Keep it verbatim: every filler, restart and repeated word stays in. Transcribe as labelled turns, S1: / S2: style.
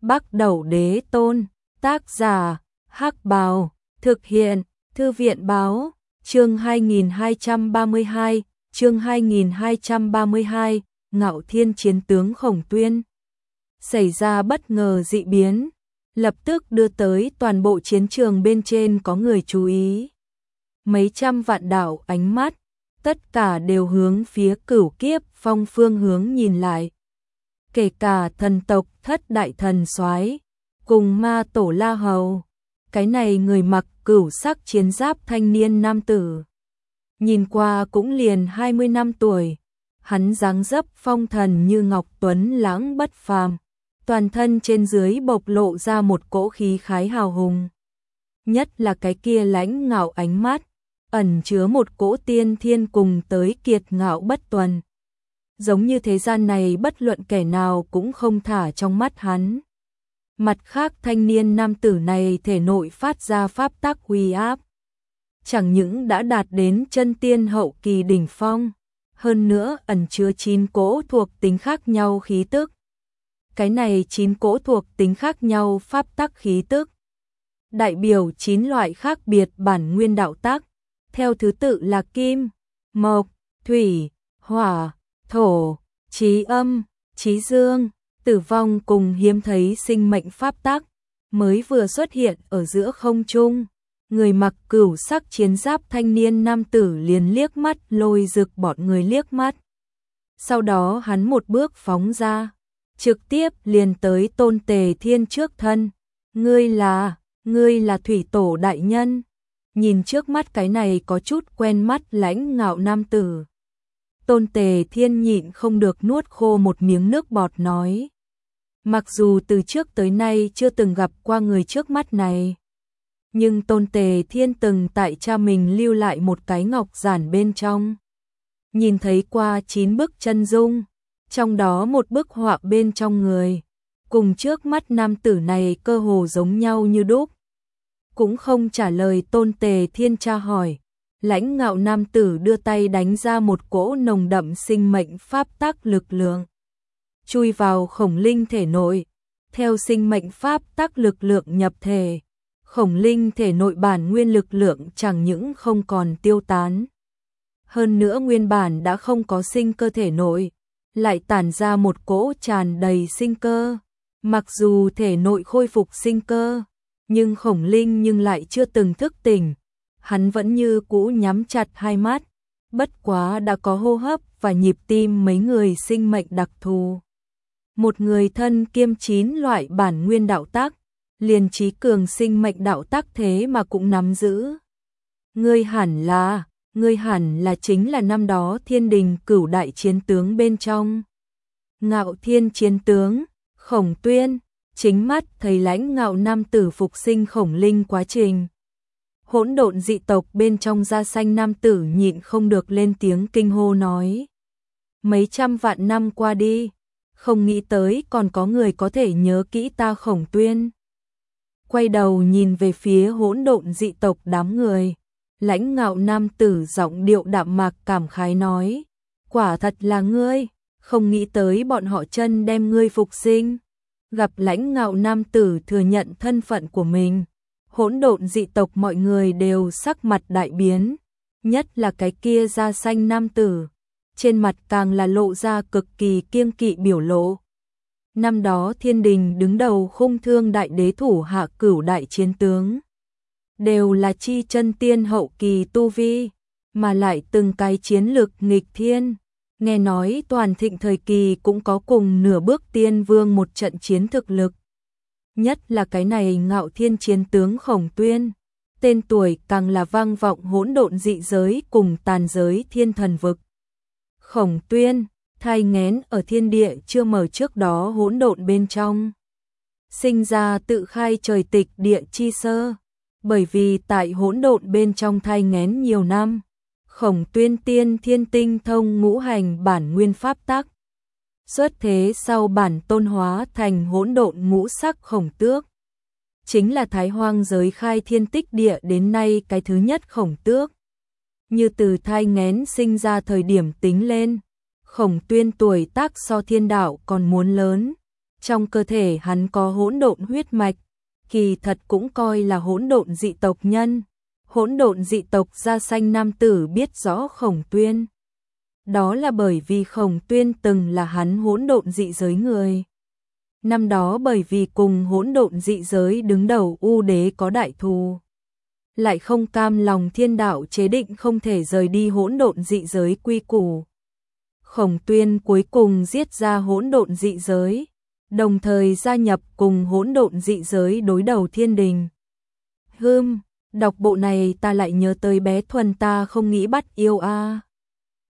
S1: Bắc Đẩu Đế Tôn, tác giả, Hắc Bào, thực hiện, Thư viện báo, chương hai nghìn hai trăm ba mươi hai, chương hai nghìn hai trăm ba mươi hai, Ngạo Thiên chiến tướng Khổng Tuyên. Xảy ra bất ngờ dị biến, lập tức đưa tới toàn bộ chiến trường bên trên có người chú ý. Mấy trăm vạn đạo ánh mắt, tất cả đều hướng phía Cửu Kiếp Phong phương hướng nhìn lại. Kể cả thần tộc Thất Đại Thần Soái cùng Ma Tổ La Hầu, cái này người mặc cửu sắc chiến giáp thanh niên nam tử. Nhìn qua cũng liền hai mươi năm tuổi, hắn dáng dấp phong thần như ngọc tuấn lãng bất phàm, toàn thân trên dưới bộc lộ ra một cỗ khí khái hào hùng. Nhất là cái kia lãnh ngạo ánh mắt, ẩn chứa một cỗ tiên thiên cùng tới kiệt ngạo bất tuần. Giống như thế gian này bất luận kẻ nào cũng không thả trong mắt hắn. Mặt khác thanh niên nam tử này thể nội phát ra pháp tắc uy áp. Chẳng những đã đạt đến chân tiên hậu kỳ đỉnh phong, hơn nữa ẩn chứa chín cỗ thuộc tính khác nhau khí tức. Cái này chín cỗ thuộc tính khác nhau pháp tắc khí tức, đại biểu chín loại khác biệt bản nguyên đạo tắc, theo thứ tự là kim, mộc, thủy, hỏa, thổ, chí âm, chí dương, tử vong cùng hiếm thấy sinh mệnh pháp tắc, mới vừa xuất hiện ở giữa không trung. Người mặc cửu sắc chiến giáp thanh niên nam tử liền liếc mắt lôi rực bọn người liếc mắt. Sau đó hắn một bước phóng ra, trực tiếp liền tới Tôn Tề Thiên trước thân. Ngươi là, ngươi là thủy tổ đại nhân. Nhìn trước mắt cái này có chút quen mắt lãnh ngạo nam tử, Tôn Tề Thiên nhịn không được nuốt khô một miếng nước bọt nói. Mặc dù từ trước tới nay chưa từng gặp qua người trước mắt này, nhưng Tôn Tề Thiên từng tại cha mình lưu lại một cái ngọc giản bên trong. Nhìn thấy qua chín bức chân dung, trong đó một bức họa bên trong người, cùng trước mắt nam tử này cơ hồ giống nhau như đúc. Cũng không trả lời Tôn Tề Thiên tra hỏi, lãnh ngạo nam tử đưa tay đánh ra một cỗ nồng đậm sinh mệnh pháp tắc lực lượng, chui vào Khổng Linh thể nội. Theo sinh mệnh pháp tắc lực lượng nhập thể, Khổng Linh thể nội bản nguyên lực lượng chẳng những không còn tiêu tán, hơn nữa nguyên bản đã không có sinh cơ thể nội, lại tản ra một cỗ tràn đầy sinh cơ. Mặc dù thể nội khôi phục sinh cơ, nhưng Khổng Linh nhưng lại chưa từng thức tỉnh. Hắn vẫn như cũ nhắm chặt hai mắt, bất quá đã có hô hấp và nhịp tim mấy người sinh mệnh đặc thù. Một người thân kiêm chín loại bản nguyên đạo tắc, liền trí cường sinh mệnh đạo tắc thế mà cũng nắm giữ. Ngươi hẳn là, ngươi hẳn là chính là năm đó Thiên Đình cửu đại chiến tướng bên trong. Ngạo Thiên chiến tướng, Khổng Tuyên, chính mắt thấy lãnh ngạo nam tử phục sinh Khổng Linh quá trình. Hỗn độn dị tộc bên trong da xanh nam tử nhịn không được lên tiếng kinh hô nói. Mấy trăm vạn năm qua đi, không nghĩ tới còn có người có thể nhớ kỹ ta Khổng Tuyên. Quay đầu nhìn về phía hỗn độn dị tộc đám người, lãnh ngạo nam tử giọng điệu đạm mạc cảm khái nói. Quả thật là ngươi, không nghĩ tới bọn họ chân đem ngươi phục sinh. Gặp lãnh ngạo nam tử thừa nhận thân phận của mình, hỗn độn dị tộc mọi người đều sắc mặt đại biến, nhất là cái kia da xanh nam tử, trên mặt càng là lộ ra cực kỳ kiêng kỵ biểu lộ. Năm đó Thiên Đình đứng đầu khung thương đại đế thủ hạ cửu đại chiến tướng, đều là chi chân tiên hậu kỳ tu vi, mà lại từng cái chiến lực nghịch thiên. Nghe nói toàn thịnh thời kỳ cũng có cùng nửa bước tiên vương một trận chiến thực lực. Nhất là cái này Ngạo Thiên chiến tướng Khổng Tuyên, tên tuổi càng là vang vọng hỗn độn dị giới cùng tàn giới thiên thần vực. Khổng Tuyên, thai nghén ở thiên địa chưa mở trước đó hỗn độn bên trong. Sinh ra tự khai trời tịch địa chi sơ, bởi vì tại hỗn độn bên trong thai nghén nhiều năm, Khổng Tuyên tiên thiên tinh thông ngũ hành bản nguyên pháp tắc. Xuất thế sau bản tôn hóa thành hỗn độn ngũ sắc khổng tước. Chính là Thái Hoang giới khai thiên tích địa đến nay cái thứ nhất khổng tước. Như từ thai nghén sinh ra thời điểm tính lên, Khổng Tuyên tuổi tác so thiên đạo còn muốn lớn. Trong cơ thể hắn có hỗn độn huyết mạch, kỳ thật cũng coi là hỗn độn dị tộc nhân. Hỗn độn dị tộc da xanh nam tử biết rõ Khổng Tuyên. Đó là bởi vì Khổng Tuyên từng là hắn hỗn độn dị giới người. Năm đó bởi vì cùng hỗn độn dị giới đứng đầu U Đế có đại thù, lại không cam lòng thiên đạo chế định không thể rời đi hỗn độn dị giới quy củ. Khổng Tuyên cuối cùng giết ra hỗn độn dị giới, đồng thời gia nhập cùng hỗn độn dị giới đối đầu thiên đình. Hưm, đọc bộ này ta lại nhớ tới bé Thuần ta không nghĩ bắt yêu a. À.